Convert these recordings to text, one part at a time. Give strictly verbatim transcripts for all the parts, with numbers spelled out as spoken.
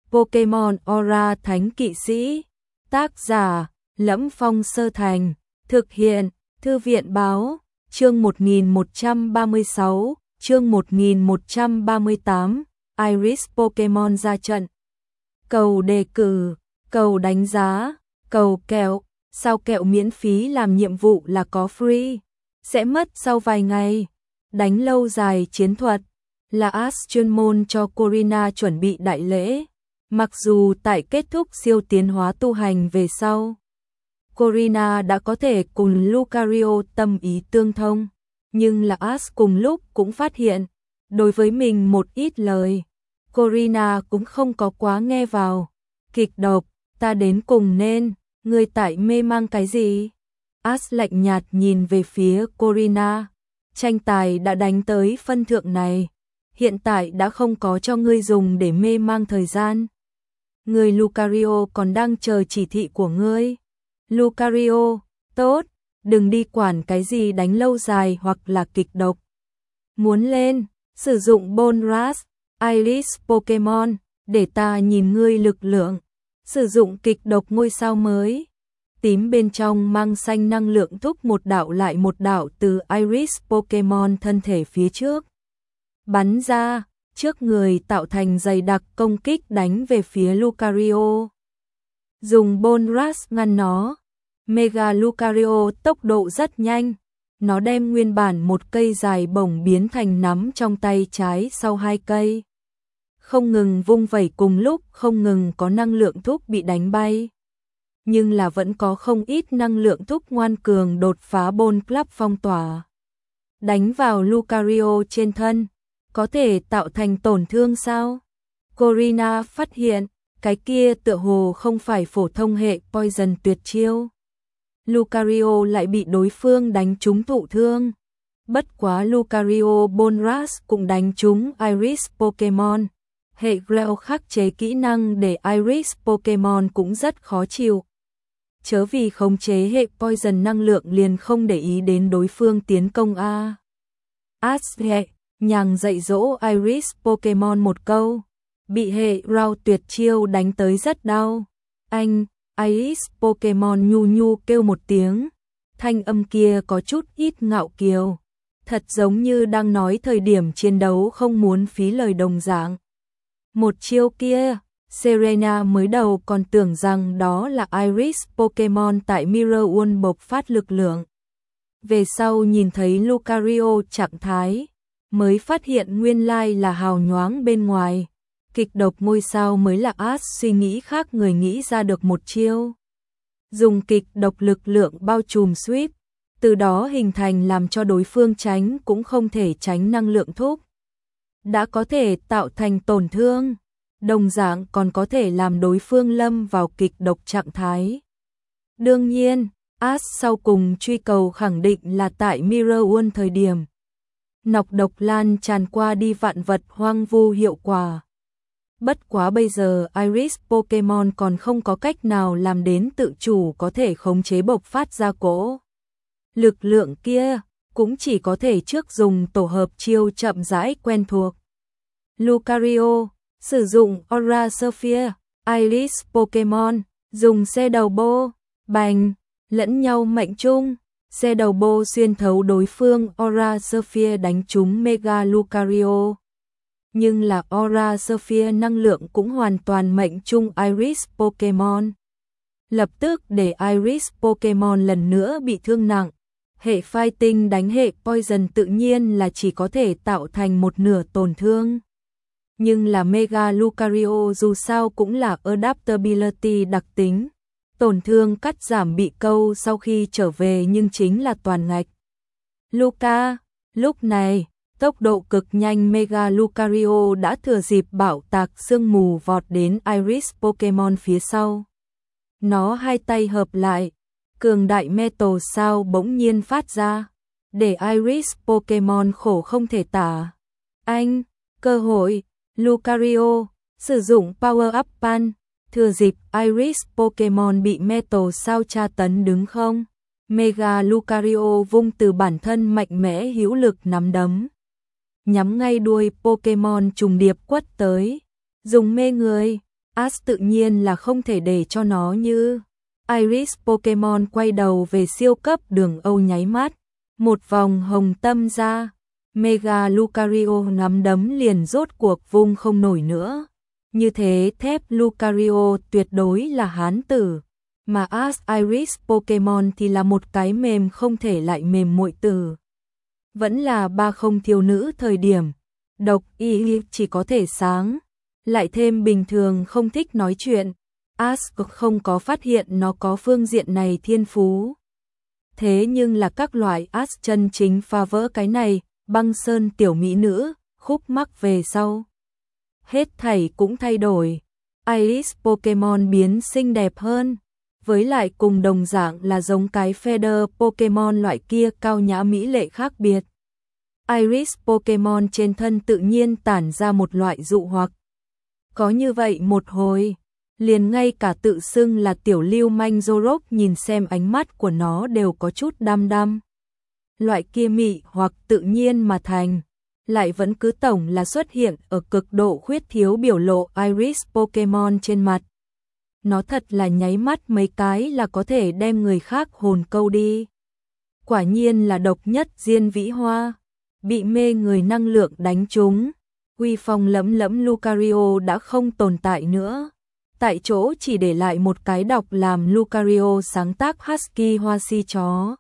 Pokémon Aura Thánh Kỵ Sĩ. Tác giả: Lẫm Phong Sơ Thành. Thực hiện: Thư viện báo. Chương một nghìn một trăm ba mươi sáu, chương một nghìn một trăm ba mươi tám, Iris Pokémon ra trận. Cầu đề cử, cầu đánh giá, cầu kẹo, sao kẹo miễn phí làm nhiệm vụ là có free, sẽ mất sau vài ngày. Đánh lâu dài chiến thuật, là Ash chuyên môn cho Corina chuẩn bị đại lễ. Mặc dù tại kết thúc siêu tiến hóa tu hành về sau, Corina đã có thể cùng Lucario tâm ý tương thông, nhưng là Ash cùng lúc cũng phát hiện, đối với mình một ít lời, Corina cũng không có quá nghe vào. Kịch độc, ta đến cùng nên, ngươi tại mê mang cái gì? Ash lạnh nhạt nhìn về phía Corina, tranh tài đã đánh tới phân thượng này, hiện tại đã không có cho ngươi dùng để mê mang thời gian. Người Lucario còn đang chờ chỉ thị của ngươi. Lucario, tốt, đừng đi quản cái gì đánh lâu dài hoặc là kịch độc. Muốn lên, sử dụng Bonras, Iris Pokémon, để ta nhìn ngươi lực lượng. Sử dụng kịch độc ngôi sao mới. Tím bên trong mang xanh năng lượng thúc một đạo lại một đạo từ Iris Pokémon thân thể phía trước. Bắn ra, trước người tạo thành dày đặc công kích đánh về phía Lucario. Dùng Bonras ngăn nó. Mega Lucario tốc độ rất nhanh, nó đem nguyên bản một cây dài bổng biến thành nắm trong tay trái sau hai cây. Không ngừng vung vẩy cùng lúc, không ngừng có năng lượng thúc bị đánh bay. Nhưng là vẫn có không ít năng lượng thúc ngoan cường đột phá Bone Club phong tỏa. Đánh vào Lucario trên thân, có thể tạo thành tổn thương sao? Corina phát hiện, cái kia tựa hồ không phải phổ thông hệ poison tuyệt chiêu. Lucario lại bị đối phương đánh trúng thụ thương. Bất quá Lucario Bonras cũng đánh trúng Iris Pokémon. Hệ Grell khắc chế kỹ năng để Iris Pokémon cũng rất khó chịu. Chớ vì khống chế hệ poison năng lượng liền không để ý đến đối phương tiến công a. Ash hệ nhàng dạy dỗ Iris Pokémon một câu, bị hệ Rao tuyệt chiêu đánh tới rất đau. Anh, Iris Pokémon nhu nhu kêu một tiếng, thanh âm kia có chút ít ngạo kiều, thật giống như đang nói thời điểm chiến đấu không muốn phí lời đồng dạng. Một chiêu kia, Serena mới đầu còn tưởng rằng đó là Iris Pokémon tại Mirror World bộc phát lực lượng. Về sau nhìn thấy Lucario trạng thái, mới phát hiện nguyên lai là hào nhoáng bên ngoài. Kịch độc ngôi sao mới là Ash suy nghĩ khác người nghĩ ra được một chiêu. Dùng kịch độc lực lượng bao trùm sweep, từ đó hình thành làm cho đối phương tránh cũng không thể tránh năng lượng thúc. Đã có thể tạo thành tổn thương, đồng dạng còn có thể làm đối phương lâm vào kịch độc trạng thái. Đương nhiên, Ash sau cùng truy cầu khẳng định là tại Mirror World thời điểm. Nọc độc lan tràn qua đi vạn vật hoang vu hiệu quả. Bất quá bây giờ Iris Pokémon còn không có cách nào làm đến tự chủ có thể khống chế bộc phát ra cỗ lực lượng kia, cũng chỉ có thể trước dùng tổ hợp chiêu chậm rãi quen thuộc. Lucario sử dụng Aura Sphere, Iris Pokémon dùng xe đầu bô, bành, lẫn nhau mệnh chung, xe đầu bô xuyên thấu đối phương Aura Sphere đánh trúng Mega Lucario. Nhưng là Aura Sphere năng lượng cũng hoàn toàn mệnh chung Iris Pokémon. Lập tức để Iris Pokémon lần nữa bị thương nặng. Hệ Fighting đánh hệ Poison tự nhiên là chỉ có thể tạo thành một nửa tổn thương. Nhưng là Mega Lucario dù sao cũng là Adaptability đặc tính. Tổn thương cắt giảm bị câu sau khi trở về nhưng chính là toàn ngạch. Luca, lúc này, tốc độ cực nhanh Mega Lucario đã thừa dịp bạo tạc sương mù vọt đến Iris Pokémon phía sau. Nó hai tay hợp lại, cường đại Metal sao bỗng nhiên phát ra, để Iris Pokémon khổ không thể tả. Anh, cơ hội, Lucario, sử dụng Power Up Pan, thừa dịp Iris Pokémon bị Metal sao tra tấn đứng không. Mega Lucario vung từ bản thân mạnh mẽ hữu lực nắm đấm, nhắm ngay đuôi Pokémon trùng điệp quất tới, dùng mê người. Ash tự nhiên là không thể để cho nó như Iris Pokemon quay đầu về siêu cấp đường Âu nháy mắt. Một vòng hồng tâm ra, Mega Lucario nắm đấm liền rốt cuộc vung không nổi nữa. Như thế thép Lucario tuyệt đối là hán tử, mà Ash Iris Pokemon thì là một cái mềm không thể lại mềm muội tử. Vẫn là ba không thiếu nữ thời điểm, độc y chỉ có thể sáng, lại thêm bình thường không thích nói chuyện. Ash không có phát hiện nó có phương diện này thiên phú. Thế nhưng là các loại Ash chân chính phá vỡ cái này, băng sơn tiểu mỹ nữ, khúc mắc về sau. Hết thảy cũng thay đổi. Iris Pokemon biến xinh đẹp hơn. Với lại cùng đồng dạng là giống cái feather Pokemon loại kia cao nhã mỹ lệ khác biệt. Iris Pokemon trên thân tự nhiên tản ra một loại dụ hoặc. Có như vậy một hồi, liền ngay cả tự xưng là tiểu lưu manh Zorok nhìn xem ánh mắt của nó đều có chút đăm đăm. Loại kia mị hoặc tự nhiên mà thành, lại vẫn cứ tổng là xuất hiện ở cực độ khuyết thiếu biểu lộ Iris Pokemon trên mặt. Nó thật là nháy mắt mấy cái là có thể đem người khác hồn câu đi. Quả nhiên là độc nhất diên vĩ hoa, bị mê người năng lượng đánh trúng. Uy phong lẫm lẫm Lucario đã không tồn tại nữa. Tại chỗ chỉ để lại một cái đọc làm Lucario sáng tác Husky hoa si chó.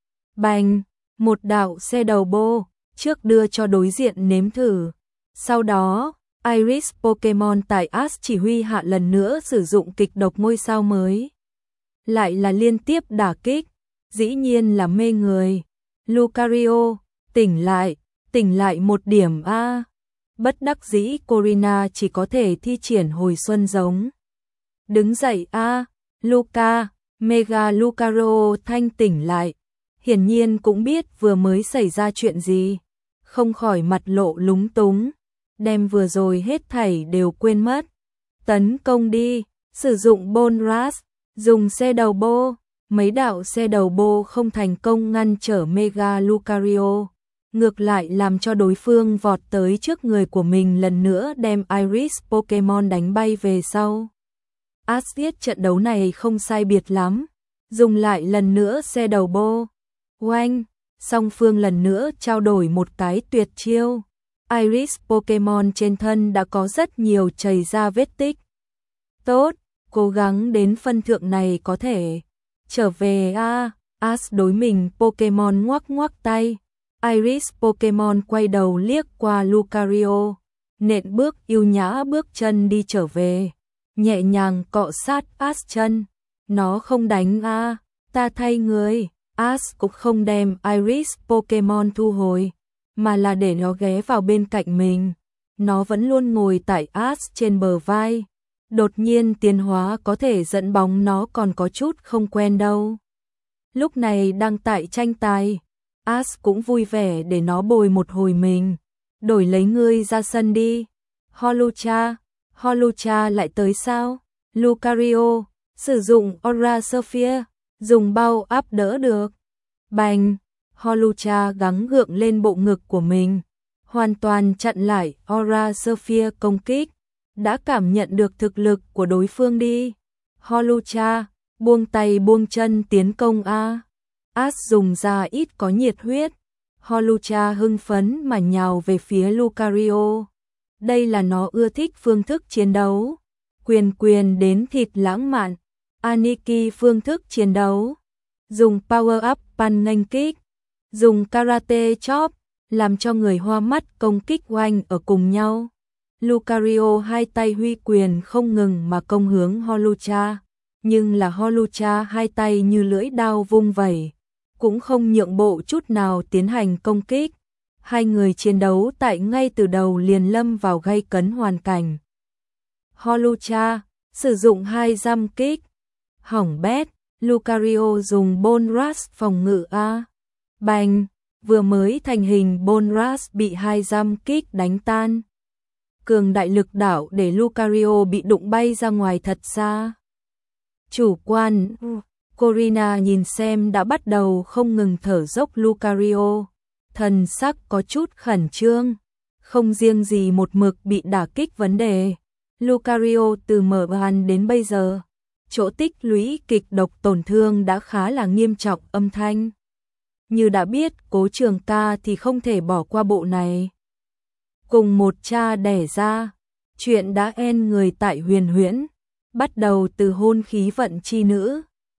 Bành, một đạo xe đầu bô, trước đưa cho đối diện nếm thử. Sau đó, Iris Pokemon tại Ash chỉ huy hạ lần nữa sử dụng kịch độc ngôi sao mới. Lại là liên tiếp đả kích, dĩ nhiên là mê người. Lucario, tỉnh lại, tỉnh lại một điểm a. Bất đắc dĩ Corina chỉ có thể thi triển hồi xuân giống. Đứng dậy a, Luca, Mega Lucario thanh tỉnh lại. Hiển nhiên cũng biết vừa mới xảy ra chuyện gì, không khỏi mặt lộ lúng túng, đem vừa rồi hết thảy đều quên mất. Tấn công đi, sử dụng Bone Rush, dùng xe đầu bô, mấy đạo xe đầu bô không thành công ngăn trở Mega Lucario, ngược lại làm cho đối phương vọt tới trước người của mình lần nữa đem Iris Pokemon đánh bay về sau. Ash biết trận đấu này không sai biệt lắm, dùng lại lần nữa xe đầu bô. Oanh, song phương lần nữa trao đổi một cái tuyệt chiêu. Iris Pokemon trên thân đã có rất nhiều chảy ra vết tích. Tốt, cố gắng đến phân thượng này có thể trở về a. À. Ash đối mình Pokemon ngoắc ngoắc tay. Iris Pokemon quay đầu liếc qua Lucario, nện bước yêu nhã bước chân đi trở về, nhẹ nhàng cọ sát Ash chân. Nó không đánh a, à, ta thay người. Ash cũng không đem Iris Pokemon thu hồi, mà là để nó ghé vào bên cạnh mình. Nó vẫn luôn ngồi tại Ash trên bờ vai. Đột nhiên tiến hóa có thể dẫn bóng nó còn có chút không quen đâu. Lúc này đang tại tranh tài, Ash cũng vui vẻ để nó bồi một hồi mình. Đổi lấy ngươi ra sân đi. Holucha, Holucha lại tới sao? Lucario, sử dụng Aura Sphere, dùng bao áp đỡ được. Bành, Holucha gắng gượng lên bộ ngực của mình, hoàn toàn chặn lại Aura Sphere công kích. Đã cảm nhận được thực lực của đối phương đi. Holucha, buông tay buông chân tiến công a. Ash dùng ra ít có nhiệt huyết. Holucha hưng phấn mà nhào về phía Lucario. Đây là nó ưa thích phương thức chiến đấu. Quyền quyền đến thịt lãng mạn. Aniki phương thức chiến đấu. Dùng power up pan nghênh kích. Dùng karate chop, làm cho người hoa mắt công kích oanh ở cùng nhau. Lucario hai tay huy quyền không ngừng mà công hướng Holucha. Nhưng là Holucha hai tay như lưỡi dao vung vẩy, cũng không nhượng bộ chút nào tiến hành công kích. Hai người chiến đấu tại ngay từ đầu liền lâm vào gay cấn hoàn cảnh. Holucha sử dụng hai giam kích. Hỏng bét, Lucario dùng Bone Rush phòng ngự a. Bành, vừa mới thành hình Bone Rush bị hai giam kích đánh tan. Cường đại lực đảo để Lucario bị đụng bay ra ngoài thật xa. Chủ quan, Corina nhìn xem đã bắt đầu không ngừng thở dốc Lucario, thần sắc có chút khẩn trương, không riêng gì một mực bị đả kích vấn đề, Lucario từ mở bàn đến bây giờ, chỗ tích lũy kịch độc tổn thương đã khá là nghiêm trọng. Âm thanh như đã biết Cố Trường Ca thì không thể bỏ qua bộ này. Cùng một cha đẻ ra, chuyện đã en người tại Huyền Huyễn, bắt đầu từ hôn khí vận chi nữ,